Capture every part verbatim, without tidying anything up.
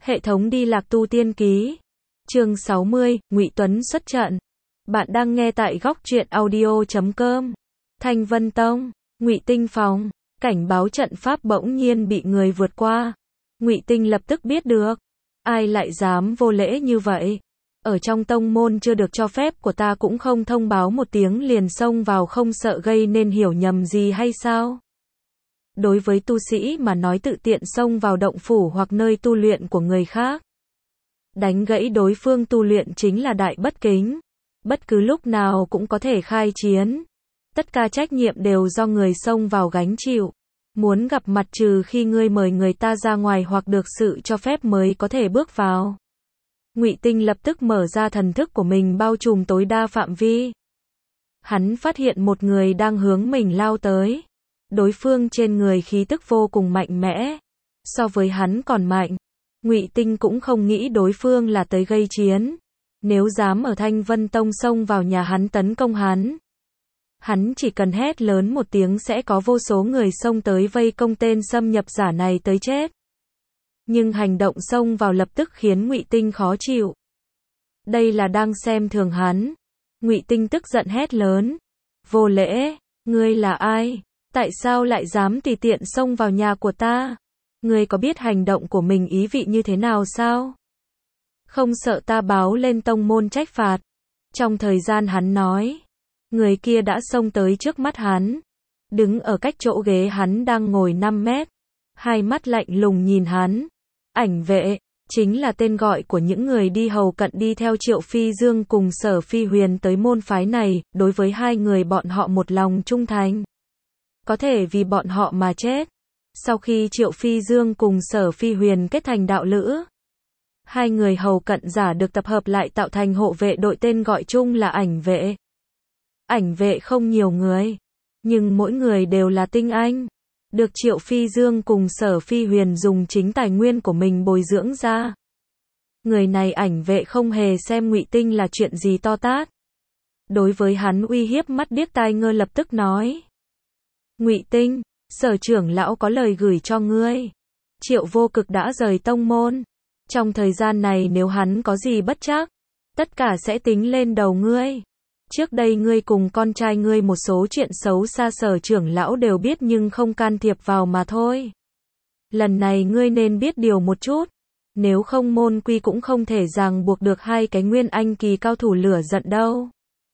Hệ thống đi lạc tu tiên ký. Chương sáu mươi, Ngụy Tuấn xuất trận. Bạn đang nghe tại góc truyện audio chấm com. Thanh Vân Tông, Ngụy Tinh phòng, cảnh báo trận pháp bỗng nhiên bị người vượt qua. Ngụy Tinh lập tức biết được, ai lại dám vô lễ như vậy? Ở trong tông môn chưa được cho phép của ta cũng không thông báo một tiếng liền xông vào, không sợ gây nên hiểu nhầm gì hay sao? Đối với tu sĩ mà nói, tự tiện xông vào động phủ hoặc nơi tu luyện của người khác, đánh gãy đối phương tu luyện chính là đại bất kính. Bất cứ lúc nào cũng có thể khai chiến. Tất cả trách nhiệm đều do người xông vào gánh chịu. Muốn gặp mặt trừ khi ngươi mời người ta ra ngoài hoặc được sự cho phép mới có thể bước vào. Ngụy Tinh lập tức mở ra thần thức của mình bao trùm tối đa phạm vi. Hắn phát hiện một người đang hướng mình lao tới. Đối phương trên người khí tức vô cùng mạnh mẽ, so với hắn còn mạnh. Ngụy Tinh cũng không nghĩ đối phương là tới gây chiến. Nếu dám ở Thanh Vân Tông xông vào nhà hắn tấn công hắn, hắn chỉ cần hét lớn một tiếng sẽ có vô số người xông tới vây công tên xâm nhập giả này tới chết. Nhưng hành động xông vào lập tức khiến Ngụy Tinh khó chịu. Đây là đang xem thường hắn. Ngụy Tinh tức giận hét lớn: "Vô lễ, ngươi là ai? Tại sao lại dám tùy tiện xông vào nhà của ta? Ngươi có biết hành động của mình ý vị như thế nào sao? Không sợ ta báo lên tông môn trách phạt?" Trong thời gian hắn nói, người kia đã xông tới trước mắt hắn, đứng ở cách chỗ ghế hắn đang ngồi năm mét, hai mắt lạnh lùng nhìn hắn. Ảnh vệ, chính là tên gọi của những người đi hầu cận đi theo Triệu Phi Dương cùng Sở Phi Huyền tới môn phái này, đối với hai người bọn họ một lòng trung thành. Có thể vì bọn họ mà chết. Sau khi Triệu Phi Dương cùng Sở Phi Huyền kết thành đạo lữ, hai người hầu cận giả được tập hợp lại tạo thành hộ vệ đội, tên gọi chung là ảnh vệ. Ảnh vệ không nhiều người, nhưng mỗi người đều là tinh anh, được Triệu Phi Dương cùng Sở Phi Huyền dùng chính tài nguyên của mình bồi dưỡng ra. Người này ảnh vệ không hề xem Ngụy Tinh là chuyện gì to tát. Đối với hắn uy hiếp mắt điếc tai ngơ, lập tức nói: "Ngụy Tinh, Sở trưởng lão có lời gửi cho ngươi. Triệu Vô Cực đã rời tông môn. Trong thời gian này nếu hắn có gì bất trắc, tất cả sẽ tính lên đầu ngươi. Trước đây ngươi cùng con trai ngươi một số chuyện xấu xa Sở trưởng lão đều biết nhưng không can thiệp vào mà thôi. Lần này ngươi nên biết điều một chút, nếu không môn quy cũng không thể ràng buộc được hai cái nguyên anh kỳ cao thủ lửa giận đâu."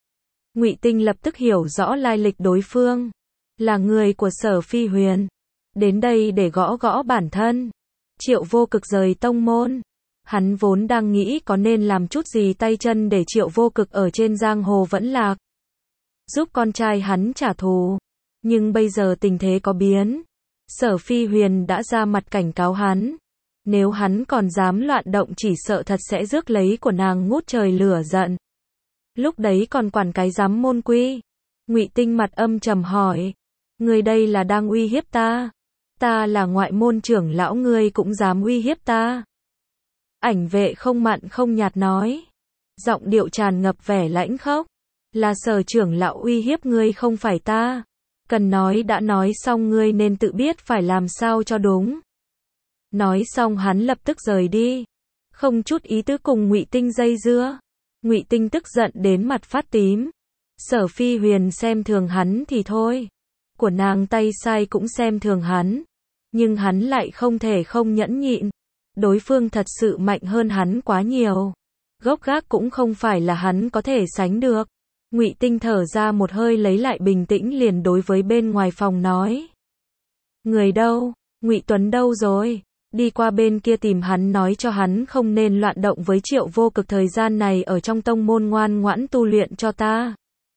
Ngụy Tinh lập tức hiểu rõ lai lịch đối phương, là người của Sở Phi Huyền, đến đây để gõ gõ bản thân. Triệu Vô Cực rời tông môn, hắn vốn đang nghĩ có nên làm chút gì tay chân để Triệu Vô Cực ở trên giang hồ vẫn lạc, giúp con trai hắn trả thù. Nhưng bây giờ tình thế có biến. Sở Phi Huyền đã ra mặt cảnh cáo hắn, nếu hắn còn dám loạn động chỉ sợ thật sẽ rước lấy của nàng ngút trời lửa giận. Lúc đấy còn quản cái giám môn quy. Ngụy Tinh mặt âm trầm hỏi: "Ngươi đây là đang uy hiếp ta? Ta là ngoại môn trưởng lão, ngươi cũng dám uy hiếp ta?" Ảnh vệ không mặn không nhạt nói, giọng điệu tràn ngập vẻ lãnh khốc: "Là Sở trưởng lão uy hiếp ngươi, không phải ta. Cần nói đã nói xong, ngươi nên tự biết phải làm sao cho đúng." Nói xong hắn lập tức rời đi, không chút ý tứ cùng Ngụy Tinh dây dưa. Ngụy Tinh tức giận đến mặt phát tím. Sở Phi Huyền xem thường hắn thì thôi, của nàng tay sai cũng xem thường hắn, nhưng hắn lại không thể không nhẫn nhịn. Đối phương thật sự mạnh hơn hắn quá nhiều, gốc gác cũng không phải là hắn có thể sánh được. Ngụy Tinh thở ra một hơi lấy lại bình tĩnh, liền đối với bên ngoài phòng nói: "Người đâu? Ngụy Tuấn đâu rồi? Đi qua bên kia tìm hắn, nói cho hắn không nên loạn động với Triệu Vô Cực, thời gian này ở trong tông môn ngoan ngoãn tu luyện cho ta."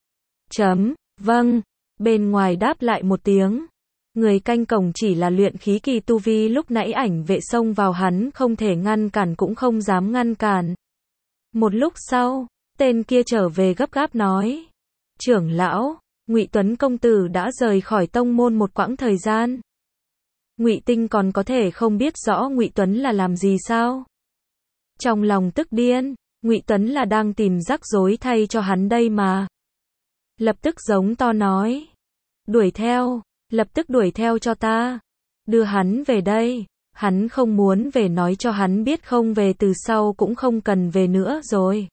Chấm, vâng. Bên ngoài đáp lại một tiếng. Người canh cổng chỉ là luyện khí kỳ tu vi, lúc nãy ảnh vệ xông vào hắn không thể ngăn cản cũng không dám ngăn cản. Một lúc sau, tên kia trở về gấp gáp nói: "Trưởng lão, Ngụy Tuấn công tử đã rời khỏi tông môn một quãng thời gian." Ngụy Tinh còn có thể không biết rõ Ngụy Tuấn là làm gì sao? Trong lòng tức điên, Ngụy Tuấn là đang tìm rắc rối thay cho hắn đây mà. Lập tức giống to nói: "Đuổi theo, lập tức đuổi theo cho ta, đưa hắn về đây." Hắn không muốn về nói cho hắn biết không về từ sau cũng không cần về nữa rồi.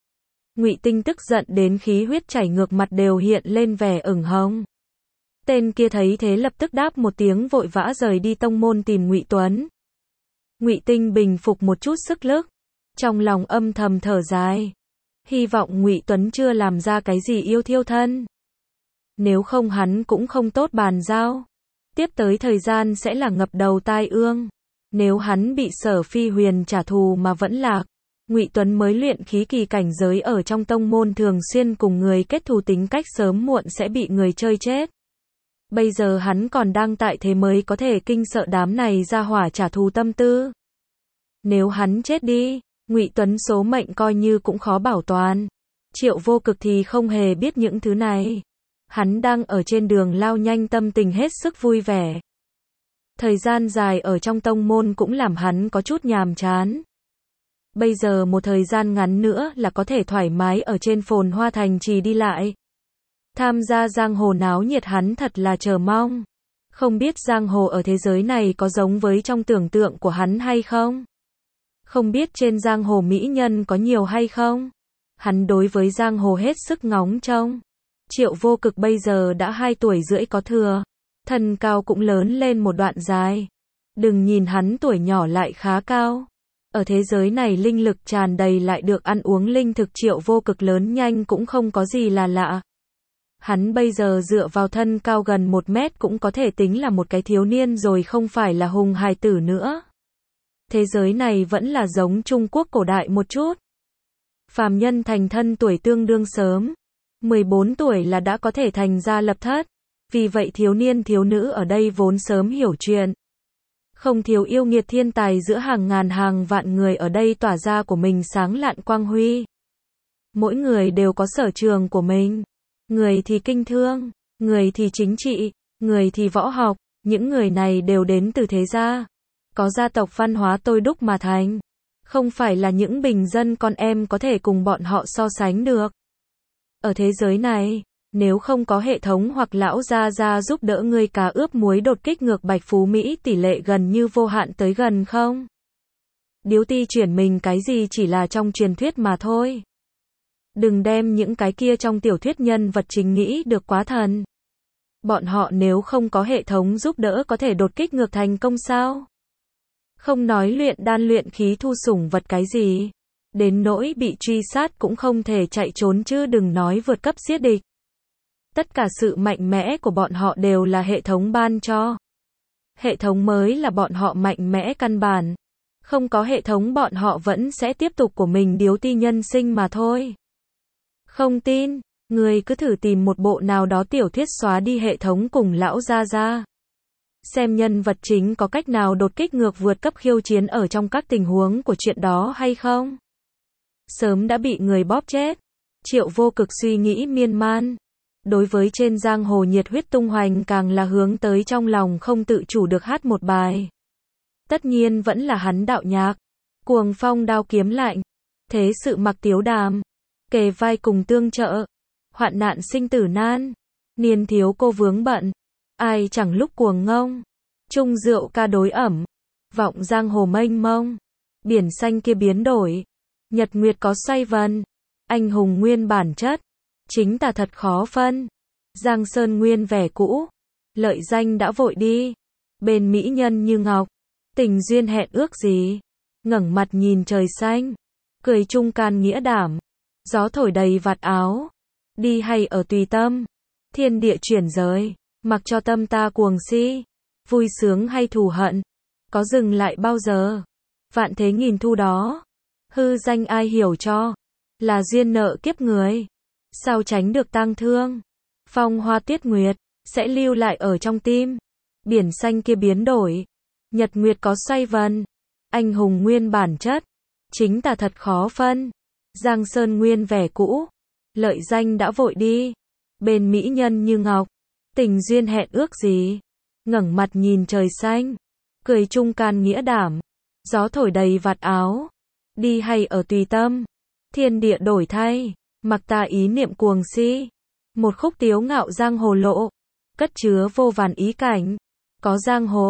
Ngụy Tinh tức giận đến khí huyết chảy ngược mặt đều hiện lên vẻ ửng hồng. Tên kia thấy thế lập tức đáp một tiếng vội vã rời đi tông môn tìm Ngụy Tuấn. Ngụy Tinh bình phục một chút sức lực, trong lòng âm thầm thở dài, hy vọng Ngụy Tuấn chưa làm ra cái gì yêu thiêu thân. Nếu không hắn cũng không tốt bàn giao. Tiếp tới thời gian sẽ là ngập đầu tai ương. Nếu hắn bị Sở Phi Huyền trả thù mà vẫn lạc, Ngụy Tuấn mới luyện khí kỳ cảnh giới ở trong tông môn thường xuyên cùng người kết thù, tính cách sớm muộn sẽ bị người chơi chết. Bây giờ hắn còn đang tại thế mới có thể kinh sợ đám này ra hỏa trả thù tâm tư. Nếu hắn chết đi, Ngụy Tuấn số mệnh coi như cũng khó bảo toàn. Triệu Vô Cực thì không hề biết những thứ này. Hắn đang ở trên đường lao nhanh, tâm tình hết sức vui vẻ. Thời gian dài ở trong tông môn cũng làm hắn có chút nhàm chán. Bây giờ một thời gian ngắn nữa là có thể thoải mái ở trên Phồn Hoa Thành trì đi lại. Tham gia giang hồ náo nhiệt hắn thật là chờ mong. Không biết giang hồ ở thế giới này có giống với trong tưởng tượng của hắn hay không? Không biết trên giang hồ mỹ nhân có nhiều hay không? Hắn đối với giang hồ hết sức ngóng trông. Triệu Vô Cực bây giờ đã hai tuổi rưỡi có thừa. Thân cao cũng lớn lên một đoạn dài. Đừng nhìn hắn tuổi nhỏ lại khá cao. Ở thế giới này linh lực tràn đầy lại được ăn uống linh thực, Triệu Vô Cực lớn nhanh cũng không có gì là lạ. Hắn bây giờ dựa vào thân cao gần một mét cũng có thể tính là một cái thiếu niên rồi, không phải là hùng hài tử nữa. Thế giới này vẫn là giống Trung Quốc cổ đại một chút. Phàm nhân thành thân tuổi tương đương sớm. mười bốn tuổi là đã có thể thành gia lập thất. Vì vậy thiếu niên thiếu nữ ở đây vốn sớm hiểu chuyện. Không thiếu yêu nghiệt thiên tài, giữa hàng ngàn hàng vạn người ở đây tỏa ra của mình sáng lạn quang huy. Mỗi người đều có sở trường của mình. Người thì kinh thương, người thì chính trị, người thì võ học. Những người này đều đến từ thế gia, có gia tộc văn hóa tôi đúc mà thành. Không phải là những bình dân con em có thể cùng bọn họ so sánh được. Ở thế giới này, nếu không có hệ thống hoặc lão gia gia giúp đỡ, ngươi cá ướp muối đột kích ngược Bạch Phú Mỹ tỷ lệ gần như vô hạn tới gần không. Điếu ti chuyển mình cái gì chỉ là trong truyền thuyết mà thôi. Đừng đem những cái kia trong tiểu thuyết nhân vật chính nghĩ được quá thần. Bọn họ nếu không có hệ thống giúp đỡ có thể đột kích ngược thành công sao? Không nói luyện đan luyện khí thu sủng vật cái gì. Đến nỗi bị truy sát cũng không thể chạy trốn, chứ đừng nói vượt cấp giết địch. Tất cả sự mạnh mẽ của bọn họ đều là hệ thống ban cho. Hệ thống mới là bọn họ mạnh mẽ căn bản. Không có hệ thống bọn họ vẫn sẽ tiếp tục của mình điếu ti nhân sinh mà thôi. Không tin, người cứ thử tìm một bộ nào đó tiểu thuyết xóa đi hệ thống cùng lão gia gia. Xem nhân vật chính có cách nào đột kích ngược vượt cấp khiêu chiến ở trong các tình huống của chuyện đó hay không? Sớm đã bị người bóp chết. Triệu Vô Cực suy nghĩ miên man. Đối với trên giang hồ nhiệt huyết tung hoành càng là hướng tới trong lòng không tự chủ được hát một bài. Tất nhiên vẫn là hắn đạo nhạc. Cuồng phong đao kiếm lạnh. Thế sự mặc tiếu đàm. Kề vai cùng tương trợ. Hoạn nạn sinh tử nan. Niên thiếu cô vướng bận. Ai chẳng lúc cuồng ngông. Chung rượu ca đối ẩm. Vọng giang hồ mênh mông. Biển xanh kia biến đổi. Nhật nguyệt có xoay vần. Anh hùng nguyên bản chất. Chính tà thật khó phân. Giang sơn nguyên vẻ cũ. Lợi danh đã vội đi. Bên mỹ nhân như ngọc. Tình duyên hẹn ước gì. Ngẩng mặt nhìn trời xanh. Cười chung can nghĩa đảm. Gió thổi đầy vạt áo. Đi hay ở tùy tâm. Thiên địa chuyển rời. Mặc cho tâm ta cuồng si. Vui sướng hay thù hận. Có dừng lại bao giờ. Vạn thế nghìn thu đó. Hư danh ai hiểu cho. Là duyên nợ kiếp người. Sao tránh được tang thương. Phong hoa tuyết nguyệt. Sẽ lưu lại ở trong tim. Biển xanh kia biến đổi. Nhật nguyệt có xoay vần. Anh hùng nguyên bản chất. Chính tà thật khó phân. Giang sơn nguyên vẻ cũ. Lợi danh đã vội đi. Bên mỹ nhân như ngọc. Tình duyên hẹn ước gì. Ngẩng mặt nhìn trời xanh. Cười chung can nghĩa đảm. Gió thổi đầy vạt áo. Đi hay ở tùy tâm. Thiên địa đổi thay. Mặc ta ý niệm cuồng si. Một khúc tiếu ngạo giang hồ lộ. Cất chứa vô vàn ý cảnh. Có giang hồ.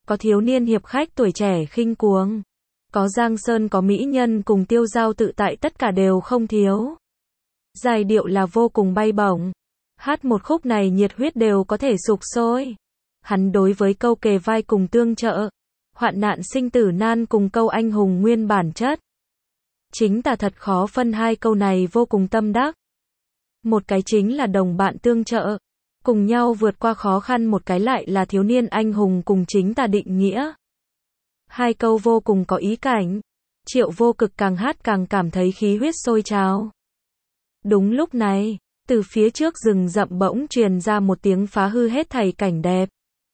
có thiếu niên hiệp khách tuổi trẻ khinh cuồng, có giang sơn có mỹ nhân cùng tiêu dao tự tại, tất cả đều không thiếu. Giai điệu là vô cùng bay bổng. Hát một khúc này nhiệt huyết đều có thể sục sôi. Hắn đối với câu kề vai cùng tương trợ, hoạn nạn sinh tử nan cùng câu anh hùng nguyên bản chất. Chính tà thật khó phân, hai câu này vô cùng tâm đắc. Một cái chính là đồng bạn tương trợ, cùng nhau vượt qua khó khăn, một cái lại là thiếu niên anh hùng cùng chính tà định nghĩa. Hai câu vô cùng có ý cảnh. Triệu Vô Cực càng hát càng cảm thấy khí huyết sôi trào. Đúng lúc này, từ phía trước rừng rậm bỗng truyền ra một tiếng phá hư hết thảy cảnh đẹp.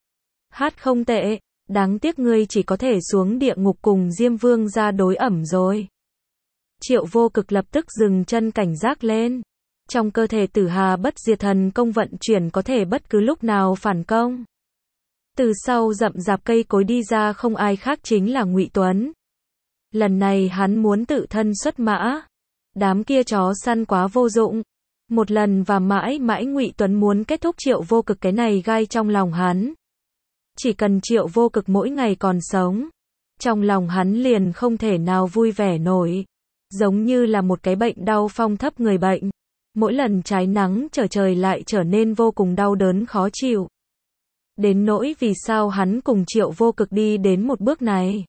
Hát không tệ, đáng tiếc ngươi chỉ có thể xuống địa ngục cùng Diêm Vương ra đối ẩm rồi. Triệu Vô Cực lập tức dừng chân cảnh giác lên. Trong cơ thể Tử Hà Bất Diệt Thần Công vận chuyển, có thể bất cứ lúc nào phản công. Từ sau rậm rạp cây cối đi ra không ai khác chính là Ngụy Tuấn. Lần này hắn muốn tự thân xuất mã. Đám kia chó săn quá vô dụng. Một lần và mãi mãi Ngụy Tuấn muốn kết thúc Triệu Vô Cực cái này gai trong lòng hắn. Chỉ cần Triệu Vô Cực mỗi ngày còn sống, trong lòng hắn liền không thể nào vui vẻ nổi. Giống như là một cái bệnh đau phong thấp người bệnh. Mỗi lần trái nắng trở trời lại trở nên vô cùng đau đớn khó chịu. Đến nỗi vì sao hắn cùng Triệu Vô Cực đi đến một bước này,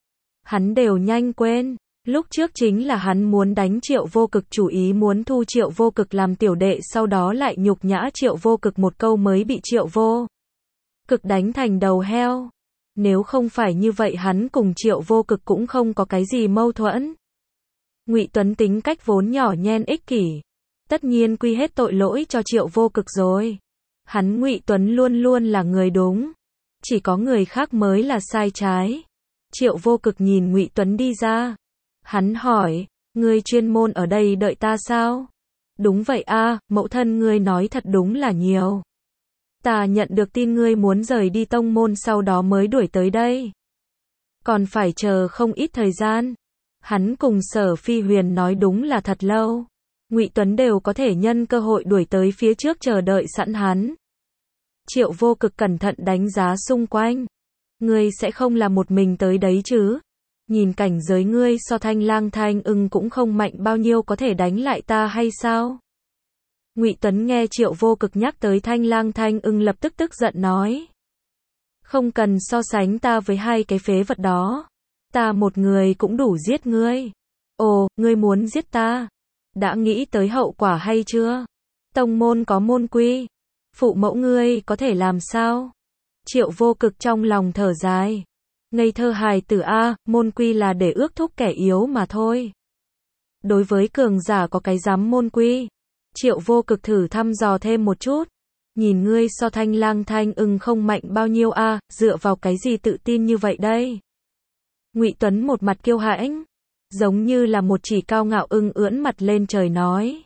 hắn đều nhanh quên. Lúc trước chính là hắn muốn đánh Triệu Vô Cực, chủ ý muốn thu Triệu Vô Cực làm tiểu đệ, sau đó lại nhục nhã Triệu Vô Cực một câu mới bị Triệu Vô Cực đánh thành đầu heo. Nếu không phải như vậy hắn cùng Triệu Vô Cực cũng không có cái gì mâu thuẫn. Ngụy Tuấn tính cách vốn nhỏ nhen ích kỷ, tất nhiên quy hết tội lỗi cho Triệu Vô Cực rồi. Hắn Ngụy Tuấn luôn luôn là người đúng, chỉ có người khác mới là sai trái. Triệu Vô Cực nhìn Ngụy Tuấn đi ra, hắn hỏi, ngươi chuyên môn ở đây đợi ta sao? Đúng vậy a, mẫu thân ngươi nói thật đúng là nhiều. Ta nhận được tin ngươi muốn rời đi tông môn, sau đó mới đuổi tới đây. Còn phải chờ không ít thời gian. Hắn cùng Sở Phi Huyền nói đúng là thật lâu. Ngụy Tuấn đều có thể nhân cơ hội đuổi tới phía trước chờ đợi sẵn hắn. Triệu Vô Cực cẩn thận đánh giá xung quanh. Ngươi sẽ không là một mình tới đấy chứ? Nhìn cảnh giới ngươi so Thanh Lang Thanh Ưng cũng không mạnh bao nhiêu, có thể đánh lại ta hay sao? Ngụy Tuấn nghe Triệu Vô Cực nhắc tới Thanh Lang Thanh Ưng lập tức tức giận nói. Không cần so sánh ta với hai cái phế vật đó. Ta một người cũng đủ giết ngươi. Ồ, ngươi muốn giết ta? Đã nghĩ tới hậu quả hay chưa? Tông môn có môn quy. Phụ mẫu ngươi có thể làm sao? Triệu Vô Cực trong lòng thở dài. Ngây thơ hài tử a, môn quy là để ước thúc kẻ yếu mà thôi. Đối với cường giả có cái dám môn quy. Triệu Vô Cực thử thăm dò thêm một chút. Nhìn ngươi so Thanh Lang Thanh Ưng không mạnh bao nhiêu a, dựa vào cái gì tự tin như vậy đây? Ngụy Tuấn một mặt kiêu hãnh, giống như là một chỉ cao ngạo ưng ưỡn mặt lên trời nói.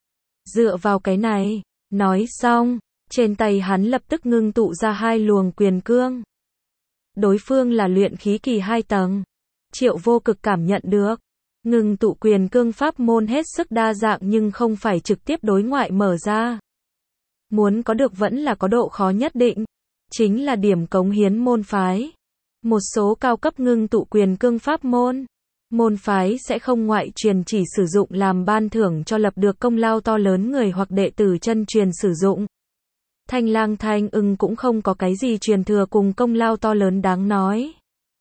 Dựa vào cái này, nói xong, trên tay hắn lập tức ngưng tụ ra hai luồng quyền cương. Đối phương là luyện khí kỳ hai tầng. Triệu Vô Cực cảm nhận được, ngưng tụ quyền cương pháp môn hết sức đa dạng nhưng không phải trực tiếp đối ngoại mở ra. Muốn có được vẫn là có độ khó nhất định, chính là điểm cống hiến môn phái. Một số cao cấp ngưng tụ quyền cương pháp môn, môn phái sẽ không ngoại truyền, chỉ sử dụng làm ban thưởng cho lập được công lao to lớn người hoặc đệ tử chân truyền sử dụng. Thanh Lang Thanh Ưng cũng không có cái gì truyền thừa cùng công lao to lớn đáng nói.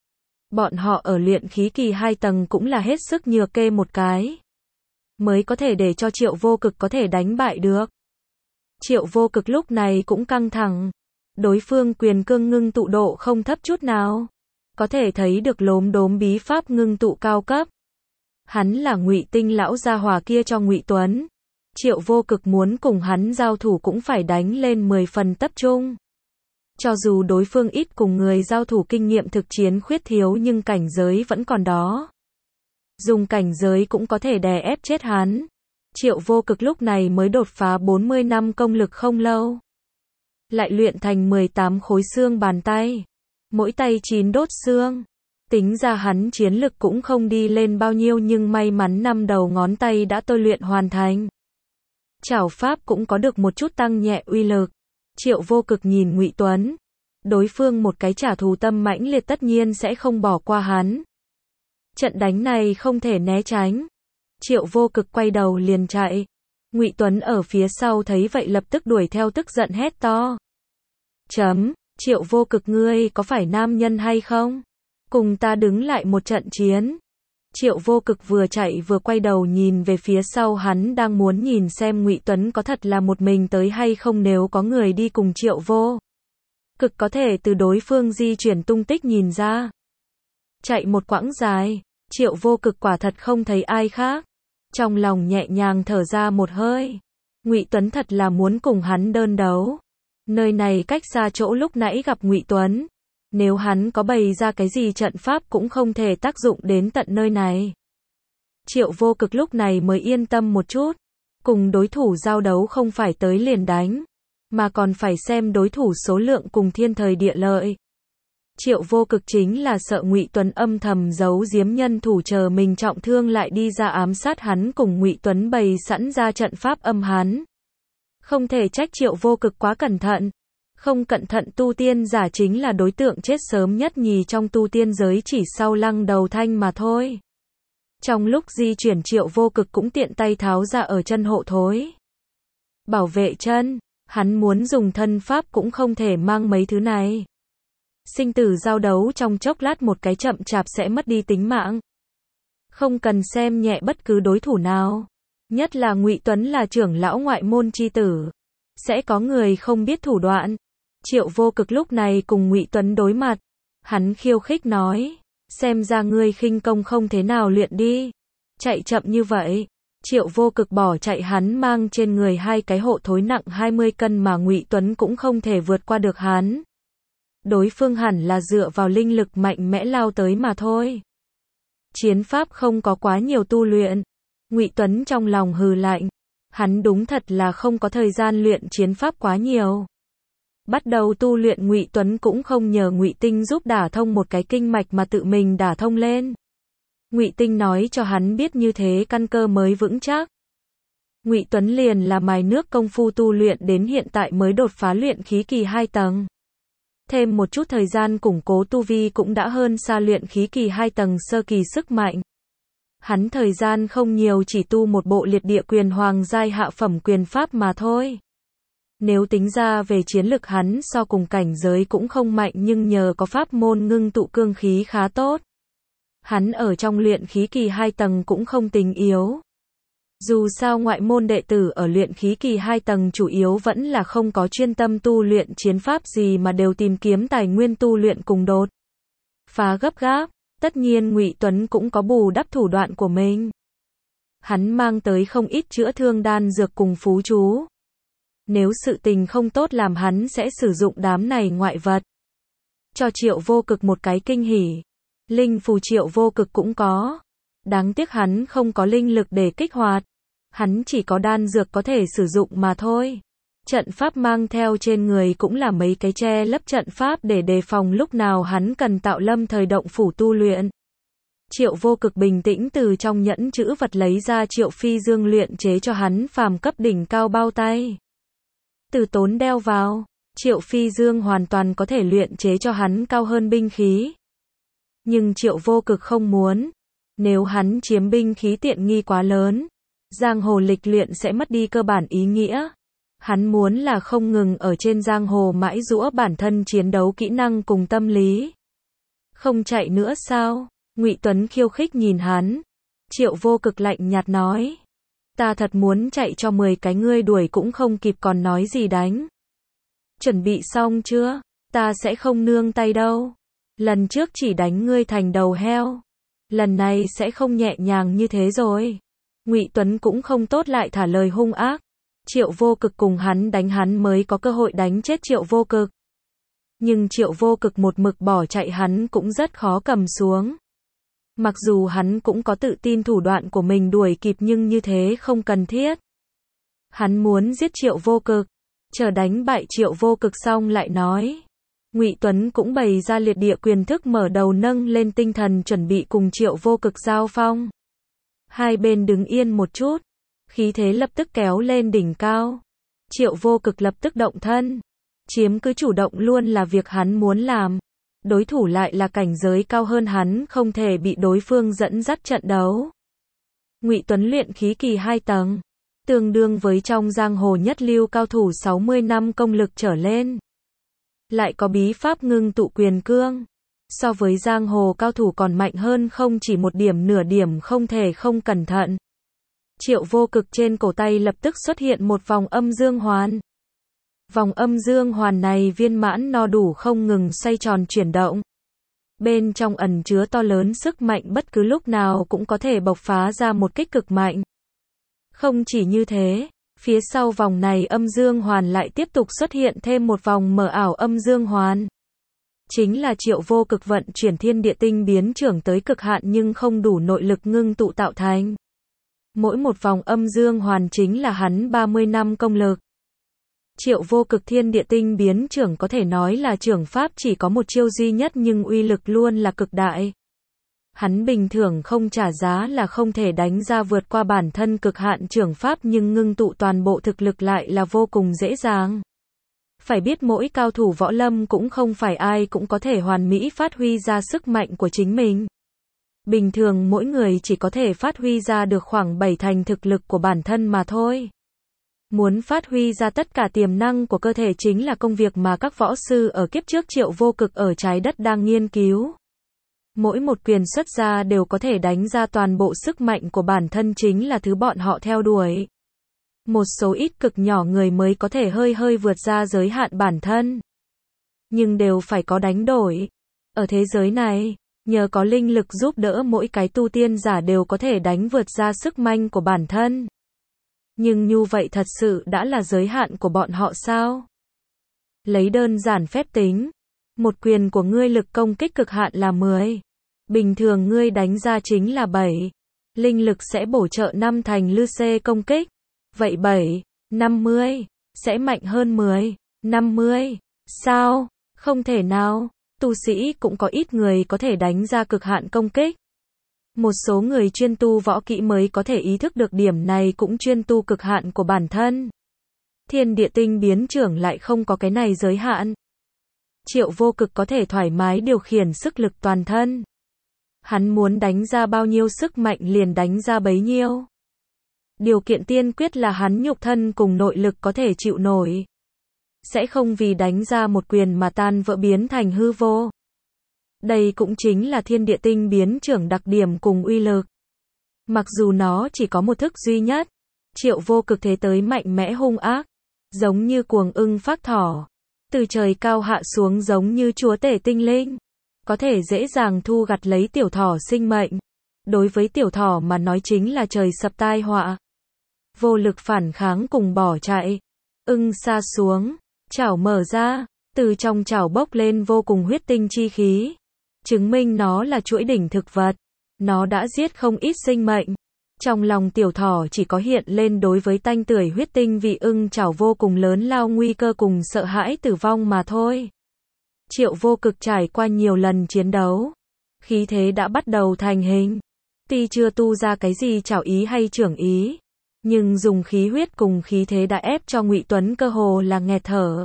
Bọn họ ở luyện khí kỳ hai tầng cũng là hết sức nhược kê một cái, mới có thể để cho Triệu Vô Cực có thể đánh bại được. Triệu Vô Cực lúc này cũng căng thẳng. Đối phương quyền cương ngưng tụ độ không thấp chút nào, có thể thấy được lốm đốm bí pháp ngưng tụ cao cấp. Hắn là Ngụy Tinh lão gia hỏa kia cho Ngụy Tuấn. Triệu Vô Cực muốn cùng hắn giao thủ cũng phải đánh lên mười phần tập trung. Cho dù đối phương ít cùng người giao thủ kinh nghiệm thực chiến khuyết thiếu nhưng cảnh giới vẫn còn đó. Dùng cảnh giới cũng có thể đè ép chết hắn. Triệu Vô Cực lúc này mới đột phá bốn mươi năm công lực không lâu. Lại luyện thành mười tám khối xương bàn tay. Mỗi tay chín đốt xương. Tính ra hắn chiến lực cũng không đi lên bao nhiêu nhưng may mắn năm đầu ngón tay đã tôi luyện hoàn thành. Trảo pháp cũng có được một chút tăng nhẹ uy lực. Triệu Vô Cực nhìn Ngụy Tuấn. đối phương một cái trả thù tâm mãnh liệt tất nhiên sẽ không bỏ qua hắn. Trận đánh này không thể né tránh. Triệu Vô Cực quay đầu liền chạy. Ngụy Tuấn ở phía sau thấy vậy lập tức đuổi theo tức giận hét to. Chấm, Triệu Vô Cực ngươi có phải nam nhân hay không? Cùng ta đứng lại một trận chiến. Triệu Vô Cực vừa chạy vừa quay đầu nhìn về phía sau, hắn đang muốn nhìn xem Ngụy Tuấn có thật là một mình tới hay không, nếu có người đi cùng Triệu Vô Cực có thể từ đối phương di chuyển tung tích nhìn ra. Chạy một quãng dài, Triệu Vô Cực quả thật không thấy ai khác. Trong lòng nhẹ nhàng thở ra một hơi. Ngụy Tuấn thật là muốn cùng hắn đơn đấu. Nơi này cách xa chỗ lúc nãy gặp Ngụy Tuấn. Nếu hắn có bày ra cái gì trận pháp cũng không thể tác dụng đến tận nơi này. Triệu Vô Cực lúc này mới yên tâm một chút. Cùng đối thủ giao đấu không phải tới liền đánh, mà còn phải xem đối thủ số lượng cùng thiên thời địa lợi. Triệu Vô Cực chính là sợ Ngụy Tuấn âm thầm giấu giếm nhân thủ chờ mình trọng thương lại đi ra ám sát hắn, cùng Ngụy Tuấn bày sẵn ra trận pháp âm hắn. Không thể trách Triệu Vô Cực quá cẩn thận. Không cẩn thận tu tiên giả chính là đối tượng chết sớm nhất nhì trong tu tiên giới, chỉ sau Lăng Đầu Thanh mà thôi. Trong lúc di chuyển Triệu Vô Cực cũng tiện tay tháo ra ở chân hộ thối. Bảo vệ chân, hắn muốn dùng thân pháp cũng không thể mang mấy thứ này. Sinh tử giao đấu trong chốc lát một cái chậm chạp sẽ mất đi tính mạng. Không cần xem nhẹ bất cứ đối thủ nào. Nhất là Ngụy Tuấn là trưởng lão ngoại môn chi tử. Sẽ có người không biết thủ đoạn. Triệu Vô Cực lúc này cùng Ngụy Tuấn đối mặt. Hắn khiêu khích nói. Xem ra ngươi khinh công không thế nào luyện đi. Chạy chậm như vậy. Triệu Vô Cực bỏ chạy, hắn mang trên người hai cái hộ thối nặng hai mươi cân mà Ngụy Tuấn cũng không thể vượt qua được hắn. Đối phương hẳn là dựa vào linh lực mạnh mẽ lao tới mà thôi. Chiến pháp không có quá nhiều tu luyện. Ngụy Tuấn trong lòng hừ lạnh. Hắn đúng thật là không có thời gian luyện chiến pháp quá nhiều. Bắt đầu tu luyện Ngụy Tuấn cũng không nhờ Ngụy Tinh giúp đả thông một cái kinh mạch mà tự mình đả thông lên. Ngụy Tinh nói cho hắn biết như thế căn cơ mới vững chắc. Ngụy Tuấn liền là mài nước công phu tu luyện đến hiện tại mới đột phá luyện khí kỳ hai tầng. Thêm một chút thời gian củng cố tu vi cũng đã hơn xa luyện khí kỳ hai tầng sơ kỳ sức mạnh. Hắn thời gian không nhiều, chỉ tu một bộ liệt địa quyền hoàng giai hạ phẩm quyền pháp mà thôi. Nếu tính ra về chiến lực hắn so cùng cảnh giới cũng không mạnh, nhưng nhờ có pháp môn ngưng tụ cương khí khá tốt. Hắn ở trong luyện khí kỳ hai tầng cũng không tính yếu. Dù sao ngoại môn đệ tử ở luyện khí kỳ hai tầng chủ yếu vẫn là không có chuyên tâm tu luyện chiến pháp gì mà đều tìm kiếm tài nguyên tu luyện cùng đột phá gấp gáp. Tất nhiên Ngụy Tuấn cũng có bù đắp thủ đoạn của mình. Hắn mang tới không ít chữa thương đan dược cùng phú chú. Nếu sự tình không tốt làm hắn sẽ sử dụng đám này ngoại vật. Cho Triệu Vô Cực một cái kinh hỉ. Linh phù Triệu Vô Cực cũng có. Đáng tiếc hắn không có linh lực để kích hoạt. Hắn chỉ có đan dược có thể sử dụng mà thôi. Trận pháp mang theo trên người cũng là mấy cái che lấp trận pháp để đề phòng lúc nào hắn cần tạo lâm thời động phủ tu luyện. Triệu Vô Cực bình tĩnh từ trong nhẫn chữ vật lấy ra Triệu Phi Dương luyện chế cho hắn phàm cấp đỉnh cao bao tay. Từ tốn đeo vào, Triệu Phi Dương hoàn toàn có thể luyện chế cho hắn cao hơn binh khí. Nhưng Triệu Vô Cực không muốn. Nếu hắn chiếm binh khí tiện nghi quá lớn, giang hồ lịch luyện sẽ mất đi cơ bản ý nghĩa. Hắn muốn là không ngừng ở trên giang hồ mãi giũa bản thân chiến đấu kỹ năng cùng tâm lý. Không chạy nữa sao? Ngụy Tuấn khiêu khích nhìn hắn. Triệu Vô Cực lạnh nhạt nói. Ta thật muốn chạy cho mười cái ngươi đuổi cũng không kịp còn nói gì đánh. Chuẩn bị xong chưa? Ta sẽ không nương tay đâu. Lần trước chỉ đánh ngươi thành đầu heo. Lần này sẽ không nhẹ nhàng như thế rồi. Ngụy Tuấn cũng không tốt lại thả lời hung ác. Triệu Vô Cực cùng hắn đánh, hắn mới có cơ hội đánh chết Triệu Vô Cực. Nhưng Triệu Vô Cực một mực bỏ chạy, hắn cũng rất khó cầm xuống. Mặc dù hắn cũng có tự tin thủ đoạn của mình đuổi kịp, nhưng như thế không cần thiết. Hắn muốn giết Triệu Vô Cực, chờ đánh bại Triệu Vô Cực xong lại nói. Ngụy Tuấn cũng bày ra liệt địa quyền thức, mở đầu nâng lên tinh thần chuẩn bị cùng Triệu Vô Cực giao phong. Hai bên đứng yên một chút, khí thế lập tức kéo lên đỉnh cao. Triệu Vô Cực lập tức động thân, Chiếm cứ chủ động luôn là việc hắn muốn làm. Đối thủ lại là cảnh giới cao hơn hắn, không thể bị đối phương dẫn dắt trận đấu. Ngụy Tuấn luyện khí kỳ hai tầng, tương đương với trong giang hồ nhất lưu cao thủ sáu mươi năm công lực trở lên. Lại có bí pháp ngưng tụ quyền cương. So với giang hồ cao thủ còn mạnh hơn không chỉ một điểm nửa điểm, không thể không cẩn thận. Triệu Vô Cực trên cổ tay lập tức xuất hiện một vòng âm dương hoàn. Vòng âm dương hoàn này viên mãn no đủ, không ngừng xoay tròn chuyển động. Bên trong ẩn chứa to lớn sức mạnh, bất cứ lúc nào cũng có thể bộc phá ra một kích cực mạnh. Không chỉ như thế, phía sau vòng này âm dương hoàn lại tiếp tục xuất hiện thêm một vòng mờ ảo âm dương hoàn. Chính là Triệu Vô Cực vận chuyển thiên địa tinh biến trưởng tới cực hạn nhưng không đủ nội lực ngưng tụ tạo thành. Mỗi một vòng âm dương hoàn chính là hắn ba mươi năm công lực. Triệu Vô Cực thiên địa tinh biến trưởng có thể nói là trưởng pháp chỉ có một chiêu duy nhất nhưng uy lực luôn là cực đại. Hắn bình thường không trả giá là không thể đánh ra vượt qua bản thân cực hạn trưởng pháp, nhưng ngưng tụ toàn bộ thực lực lại là vô cùng dễ dàng. Phải biết mỗi cao thủ võ lâm cũng không phải ai cũng có thể hoàn mỹ phát huy ra sức mạnh của chính mình. Bình thường mỗi người chỉ có thể phát huy ra được khoảng bảy thành thực lực của bản thân mà thôi. Muốn phát huy ra tất cả tiềm năng của cơ thể chính là công việc mà các võ sư ở kiếp trước Triệu Vô Cực ở trái đất đang nghiên cứu. Mỗi một quyền xuất ra đều có thể đánh ra toàn bộ sức mạnh của bản thân, chính là thứ bọn họ theo đuổi. Một số ít cực nhỏ người mới có thể hơi hơi vượt ra giới hạn bản thân. Nhưng đều phải có đánh đổi. Ở thế giới này, nhờ có linh lực giúp đỡ, mỗi cái tu tiên giả đều có thể đánh vượt ra sức mạnh của bản thân. Nhưng như vậy thật sự đã là giới hạn của bọn họ sao? Lấy đơn giản phép tính, một quyền của ngươi lực công kích cực hạn là mười. Bình thường ngươi đánh ra chính là bảy. Linh lực sẽ bổ trợ năm thành lư xê công kích. Vậy bảy, năm mươi, sẽ mạnh hơn mười, năm mươi. Sao? Không thể nào. Tu sĩ cũng có ít người có thể đánh ra cực hạn công kích. Một số người chuyên tu võ kỹ mới có thể ý thức được điểm này, cũng chuyên tu cực hạn của bản thân. Thiên địa tinh biến trưởng lại không có cái này giới hạn. Triệu Vô Cực có thể thoải mái điều khiển sức lực toàn thân. Hắn muốn đánh ra bao nhiêu sức mạnh liền đánh ra bấy nhiêu. Điều kiện tiên quyết là hắn nhục thân cùng nội lực có thể chịu nổi. Sẽ không vì đánh ra một quyền mà tan vỡ biến thành hư vô. Đây cũng chính là thiên địa tinh biến trưởng đặc điểm cùng uy lực. Mặc dù nó chỉ có một thức duy nhất, Triệu Vô Cực thế tới mạnh mẽ hung ác, giống như cuồng ưng phác thỏ, từ trời cao hạ xuống giống như chúa tể tinh linh, có thể dễ dàng thu gặt lấy tiểu thỏ sinh mệnh. Đối với tiểu thỏ mà nói chính là trời sập tai họa. Vô lực phản kháng cùng bỏ chạy. Ưng sa xuống, chảo mở ra, từ trong chảo bốc lên vô cùng huyết tinh chi khí, chứng minh nó là chuỗi đỉnh thực vật. Nó đã giết không ít sinh mệnh. Trong lòng tiểu thỏ chỉ có hiện lên đối với tanh tưởi huyết tinh vị ưng chảo vô cùng lớn lao nguy cơ cùng sợ hãi tử vong mà thôi. Triệu Vô Cực trải qua nhiều lần chiến đấu, khí thế đã bắt đầu thành hình. Tuy chưa tu ra cái gì trảo ý hay trưởng ý, nhưng dùng khí huyết cùng khí thế đã ép cho Ngụy Tuấn cơ hồ là nghẹt thở.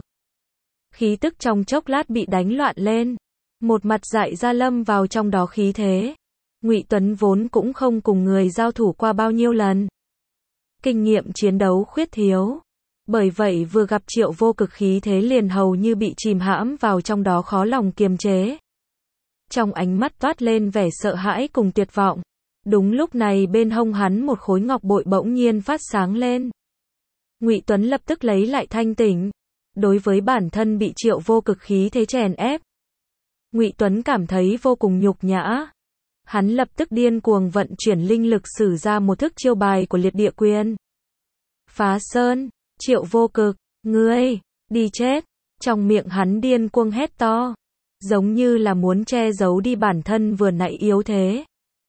Khí tức trong chốc lát bị đánh loạn lên, một mặt dại ra lâm vào trong đó khí thế. Ngụy Tuấn vốn cũng không cùng người giao thủ qua bao nhiêu lần, kinh nghiệm chiến đấu khuyết thiếu, bởi vậy vừa gặp Triệu Vô Cực khí thế liền hầu như bị chìm hãm vào trong đó, khó lòng kiềm chế. Trong ánh mắt toát lên vẻ sợ hãi cùng tuyệt vọng. Đúng lúc này bên hông hắn một khối ngọc bội bỗng nhiên phát sáng lên. Ngụy Tuấn lập tức lấy lại thanh tỉnh. Đối với bản thân bị Triệu Vô Cực khí thế chèn ép, Ngụy Tuấn cảm thấy vô cùng nhục nhã. Hắn lập tức điên cuồng vận chuyển linh lực sử ra một thức chiêu bài của liệt địa quyền. Phá sơn, Triệu Vô Cực, ngươi, đi chết. Trong miệng hắn điên cuồng hét to, giống như là muốn che giấu đi bản thân vừa nãy yếu thế.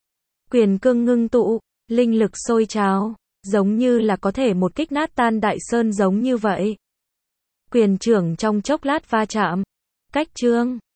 Quyền cương ngưng tụ, linh lực sôi trào, giống như là có thể một kích nát tan đại sơn giống như vậy. Quyền trưởng trong chốc lát va chạm, cách trương,